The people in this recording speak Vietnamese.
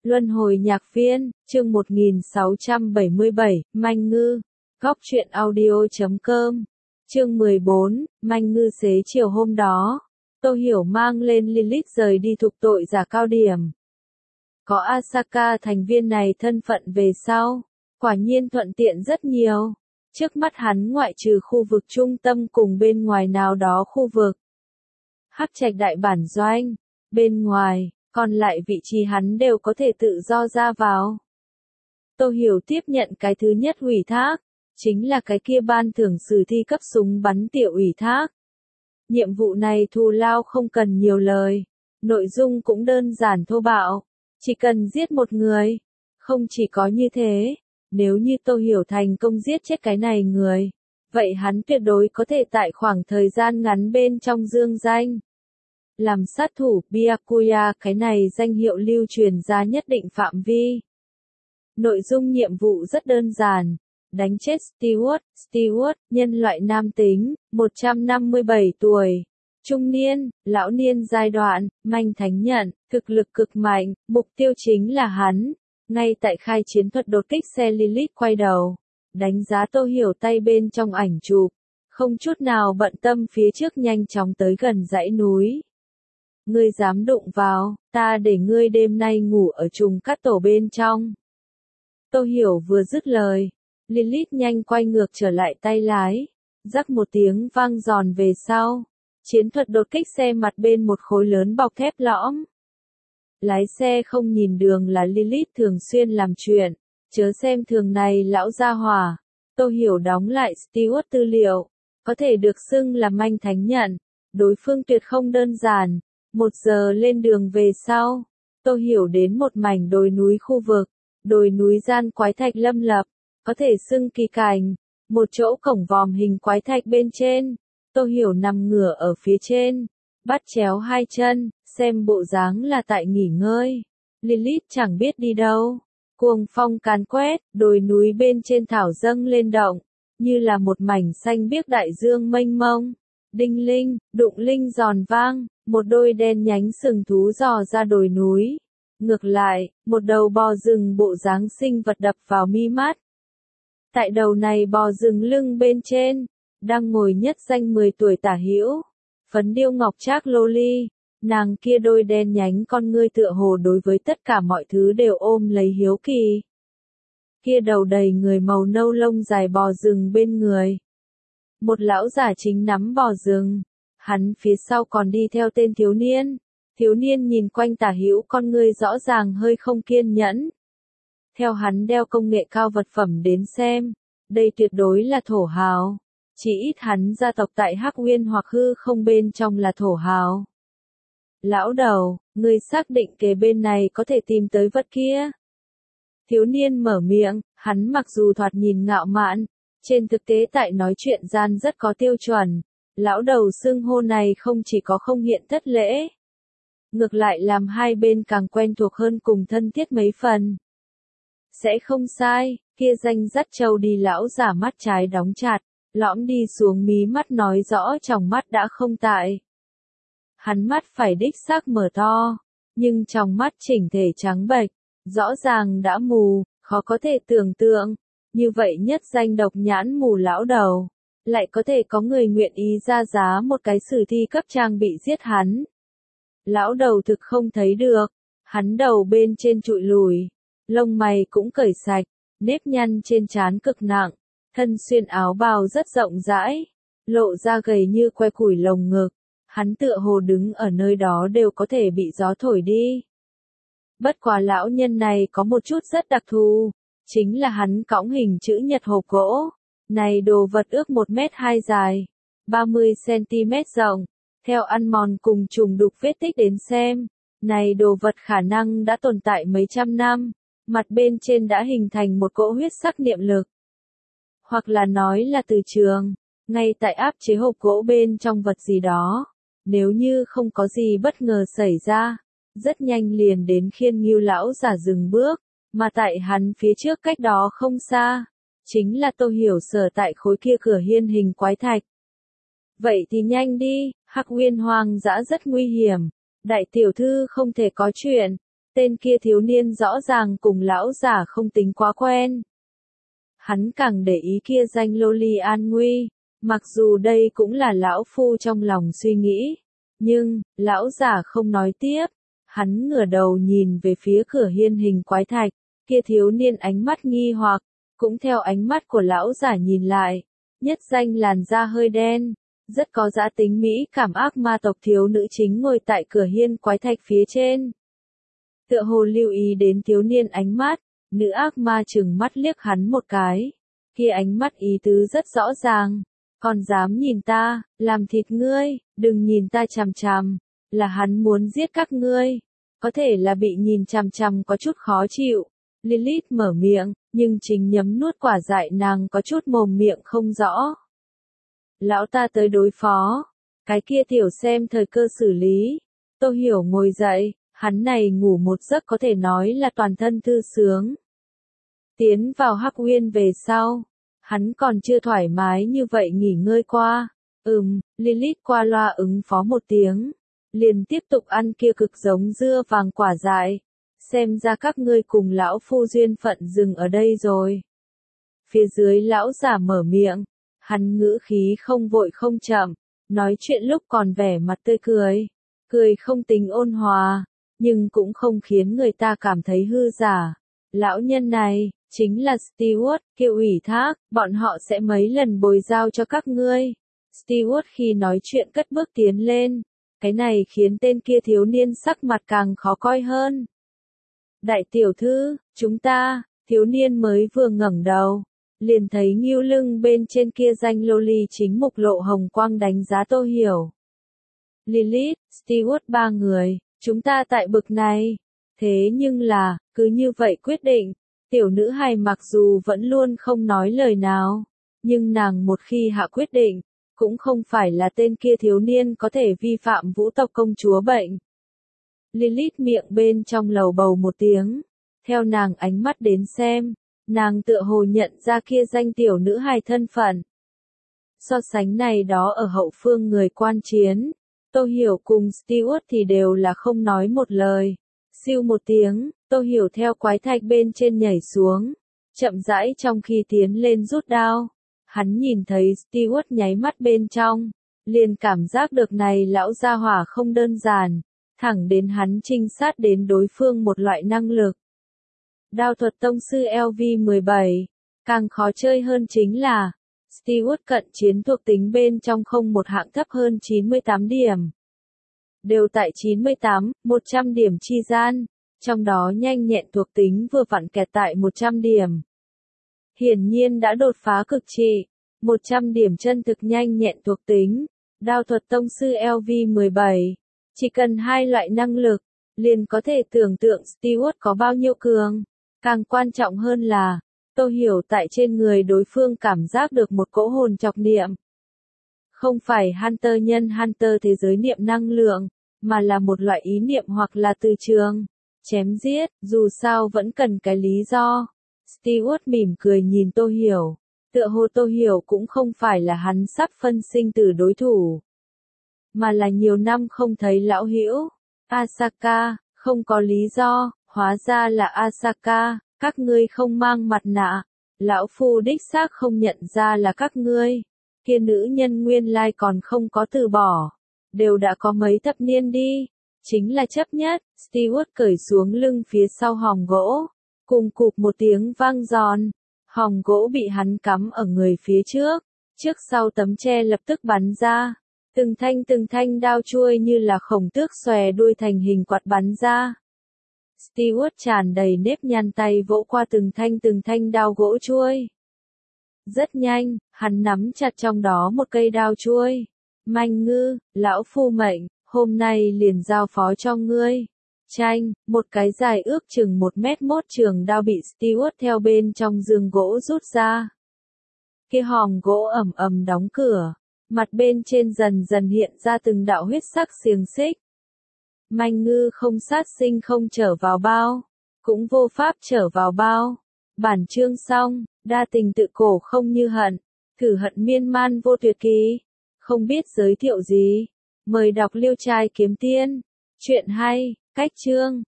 Luân hồi nhạc viên, chương 1677, Manh Ngư, Góc truyện audio.com, chương 14, Manh Ngư xế chiều hôm đó, Tô Hiểu mang lên Lilith rời đi thục tội giả cao điểm. Có Asaka thành viên này thân phận về sau, quả nhiên thuận tiện rất nhiều. Trước mắt hắn ngoại trừ khu vực trung tâm cùng bên ngoài nào đó khu vực Hắc Trạch đại bản doanh, bên ngoài, còn lại vị trí hắn đều có thể tự do ra vào. Tô Hiểu tiếp nhận cái thứ nhất ủy thác, chính là cái kia ban thưởng sử thi cấp súng bắn tiểu ủy thác. Nhiệm vụ này thù lao không cần nhiều lời, nội dung cũng đơn giản thô bạo, chỉ cần giết một người. Không chỉ có như thế, nếu như Tô Hiểu thành công giết chết cái này người, vậy hắn tuyệt đối có thể tại khoảng thời gian ngắn bên trong dương danh. Làm sát thủ Byakuya, cái này danh hiệu lưu truyền ra nhất định phạm vi. Nội dung nhiệm vụ rất đơn giản, đánh chết Stewart, nhân loại nam tính, 157 tuổi, trung niên, lão niên giai đoạn, manh thánh nhận, thực lực cực mạnh, mục tiêu chính là hắn. Ngay tại khai chiến thuật đột kích xe Lilith quay đầu, đánh giá Tô Hiểu tay bên trong ảnh chụp, không chút nào bận tâm phía trước nhanh chóng tới gần dãy núi. Ngươi dám đụng vào, ta để ngươi đêm nay ngủ ở trùng cát tổ bên trong. Tô Hiểu vừa dứt lời, Lilith nhanh quay ngược trở lại tay lái, rắc một tiếng vang giòn về sau, chiến thuật đột kích xe mặt bên một khối lớn bọc thép lõm. Lái xe không nhìn đường là Lilith thường xuyên làm chuyện, chớ xem thường này lão gia hỏa. Tô Hiểu đóng lại Stewart tư liệu, có thể được xưng là manh thánh nhận, đối phương tuyệt không đơn giản. 1 giờ lên đường về sau, Tô Hiểu đến một mảnh đồi núi khu vực, đồi núi gian quái thạch lâm lập, có thể xưng kỳ cảnh, một chỗ cổng vòm hình quái thạch bên trên, Tô Hiểu nằm ngửa ở phía trên, bắt chéo hai chân, xem bộ dáng là tại nghỉ ngơi. Lilith chẳng biết đi đâu, cuồng phong càn quét, đồi núi bên trên thảo dâng lên động, như là một mảnh xanh biếc đại dương mênh mông. Đinh linh, đụng linh giòn vang, một đôi đen nhánh sừng thú dò ra đồi núi. Ngược lại, một đầu bò rừng bộ dáng sinh vật đập vào mi mắt. Tại đầu này bò rừng lưng bên trên, đang ngồi nhất danh 10 tuổi tả hữu, phấn điêu ngọc trác loli, nàng kia đôi đen nhánh con ngươi tựa hồ đối với tất cả mọi thứ đều ôm lấy hiếu kỳ. Kia đầu đầy người màu nâu lông dài bò rừng bên người. Một lão giả chính nắm bò rừng, hắn phía sau còn đi theo tên thiếu niên nhìn quanh tả hữu con ngươi rõ ràng hơi không kiên nhẫn. Theo hắn đeo công nghệ cao vật phẩm đến xem, đây tuyệt đối là thổ hào, chỉ ít hắn gia tộc tại Hắc Nguyên hoặc hư không bên trong là thổ hào. Lão đầu, ngươi xác định kế bên này có thể tìm tới vật kia? Thiếu niên mở miệng, hắn mặc dù thoạt nhìn ngạo mạn, trên thực tế tại nói chuyện gian rất có tiêu chuẩn. Lão đầu xưng hô này không chỉ có không hiện thất lễ, ngược lại làm hai bên càng quen thuộc hơn cùng thân thiết mấy phần. Sẽ không sai, kia danh dắt trâu đi lão giả mắt trái đóng chặt, lõm đi xuống mí mắt nói rõ tròng mắt đã không tại. Hắn mắt phải đích xác mở to, nhưng tròng mắt chỉnh thể trắng bệch, rõ ràng đã mù, khó có thể tưởng tượng. Như vậy nhất danh độc nhãn mù lão đầu, lại có thể có người nguyện ý ra giá một cái sử thi cấp trang bị giết hắn. Lão đầu thực không thấy được, hắn đầu bên trên trụi lùi, lông mày cũng cởi sạch, nếp nhăn trên trán cực nặng, thân xuyên áo bào rất rộng rãi, lộ ra gầy như que củi lồng ngực, hắn tựa hồ đứng ở nơi đó đều có thể bị gió thổi đi. Bất quá lão nhân này có một chút rất đặc thù, chính là hắn cõng hình chữ nhật hộp gỗ. Này đồ vật ước 1m2 dài, 30cm rộng, theo ăn mòn cùng trùng đục vết tích đến xem, này đồ vật khả năng đã tồn tại mấy trăm năm, mặt bên trên đã hình thành một cỗ huyết sắc niệm lực. Hoặc là nói là từ trường, ngay tại áp chế hộp gỗ bên trong vật gì đó, nếu như không có gì bất ngờ xảy ra, rất nhanh liền đến khiên ngưu lão giả dừng bước, mà tại hắn phía trước cách đó không xa. Chính là Tô Hiểu sở tại khối kia cửa hiên hình quái thạch. Vậy thì nhanh đi, Hắc Nguyên hoang dã rất nguy hiểm, đại tiểu thư không thể có chuyện. Tên kia thiếu niên rõ ràng cùng lão giả không tính quá quen. Hắn càng để ý kia danh Loli an nguy, mặc dù đây cũng là lão phu trong lòng suy nghĩ. Nhưng, lão giả không nói tiếp. Hắn ngửa đầu nhìn về phía cửa hiên hình quái thạch, kia thiếu niên ánh mắt nghi hoặc, cũng theo ánh mắt của lão giả nhìn lại. Nhất danh làn da hơi đen, rất có dã tính mỹ cảm ác ma tộc thiếu nữ chính ngồi tại cửa hiên quái thạch phía trên. Tựa hồ lưu ý đến thiếu niên ánh mắt, nữ ác ma trừng mắt liếc hắn một cái. Kia ánh mắt ý tứ rất rõ ràng. Còn dám nhìn ta, làm thịt ngươi, đừng nhìn ta chằm chằm, là hắn muốn giết các ngươi. Có thể là bị nhìn chằm chằm có chút khó chịu. Lilith mở miệng, nhưng chính nhấm nuốt quả dại nàng có chút mồm miệng không rõ. Lão ta tới đối phó, cái kia tiểu xem thời cơ xử lý. Tô Hiểu ngồi dậy, hắn này ngủ một giấc có thể nói là toàn thân thư sướng. Tiến vào Hắc Uyên về sau, hắn còn chưa thoải mái như vậy nghỉ ngơi qua. Lilith qua loa ứng phó một tiếng, liền tiếp tục ăn kia cực giống dưa vàng quả dại. Xem ra các ngươi cùng lão phu duyên phận dừng ở đây rồi. Phía dưới lão giả mở miệng, hắn ngữ khí không vội không chậm, nói chuyện lúc còn vẻ mặt tươi cười. Cười không tính ôn hòa, nhưng cũng không khiến người ta cảm thấy hư giả. Lão nhân này, chính là Stewart, kêu ủy thác, bọn họ sẽ mấy lần bồi giao cho các ngươi. Stewart khi nói chuyện cất bước tiến lên, cái này khiến tên kia thiếu niên sắc mặt càng khó coi hơn. Đại tiểu thư, chúng ta, thiếu niên mới vừa ngẩng đầu, liền thấy Ngưu lưng bên trên kia danh Loli chính mục lộ hồng quang đánh giá Tô Hiểu. Lilith, Stewart ba người, chúng ta tại bực này. Thế nhưng là, cứ như vậy quyết định, tiểu nữ hài mặc dù vẫn luôn không nói lời nào, nhưng nàng một khi hạ quyết định, cũng không phải là tên kia thiếu niên có thể vi phạm vũ tộc công chúa bệnh. Lilith miệng bên trong lầu bầu một tiếng, theo nàng ánh mắt đến xem, nàng tựa hồ nhận ra kia danh tiểu nữ hài thân phận. So sánh này đó ở hậu phương người quan chiến, Tô Hiểu cùng Stewart thì đều là không nói một lời. Siêu một tiếng, Tô Hiểu theo quái thạch bên trên nhảy xuống, chậm rãi trong khi tiến lên rút đao. Hắn nhìn thấy Stewart nháy mắt bên trong, liền cảm giác được này lão gia hỏa không đơn giản, thẳng đến hắn trinh sát đến đối phương một loại năng lực. Đao thuật tông sư LV17, càng khó chơi hơn chính là, Stewart cận chiến thuộc tính bên trong không một hạng thấp hơn 98 điểm. Đều tại 98, 100 điểm chi gian, trong đó nhanh nhẹn thuộc tính vừa vặn kẹt tại 100 điểm. Hiển nhiên đã đột phá cực trị, 100 điểm chân thực nhanh nhẹn thuộc tính, đao thuật tông sư LV17. Chỉ cần hai loại năng lực, liền có thể tưởng tượng Stewart có bao nhiêu cường. Càng quan trọng hơn là, Tô Hiểu tại trên người đối phương cảm giác được một cỗ hồn chọc niệm. Không phải Hunter nhân Hunter thế giới niệm năng lượng, mà là một loại ý niệm hoặc là từ trường. Chém giết, dù sao vẫn cần cái lý do. Stewart mỉm cười nhìn Tô Hiểu. Tựa hồ Tô Hiểu cũng không phải là hắn sắp phân sinh từ đối thủ, mà là nhiều năm không thấy lão hữu. Asaka, không có lý do, hóa ra là Asaka, các ngươi không mang mặt nạ. Lão phu đích xác không nhận ra là các ngươi. Kia nữ nhân nguyên lai còn không có từ bỏ. Đều đã có mấy thập niên đi. Chính là chấp nhất, Stewart cởi xuống lưng phía sau hòm gỗ. Cùng cụp một tiếng vang giòn. Hòm gỗ bị hắn cắm ở người phía trước. Trước sau tấm tre lập tức bắn ra. Từng thanh đao chuôi như là khổng tước xòe đuôi thành hình quạt bắn ra. Stewart tràn đầy nếp nhăn tay vỗ qua từng thanh đao gỗ chuôi. Rất nhanh, hắn nắm chặt trong đó một cây đao chuôi. Manh ngư, lão phu mệnh, hôm nay liền giao phó cho ngươi. Chanh, một cái dài ước chừng 1m1 trường đao bị Stewart theo bên trong giường gỗ rút ra. Kia hòm gỗ ầm ầm đóng cửa, mặt bên trên dần dần hiện ra từng đạo huyết sắc xiềng xích. Manh ngư không sát sinh không trở vào bao, cũng vô pháp trở vào bao. Bản chương xong, đa tình tự cổ không như hận, thử hận miên man vô tuyệt ký. Không biết giới thiệu gì, mời đọc Liêu Trai Kiếm Tiên. Chuyện hay, cách chương.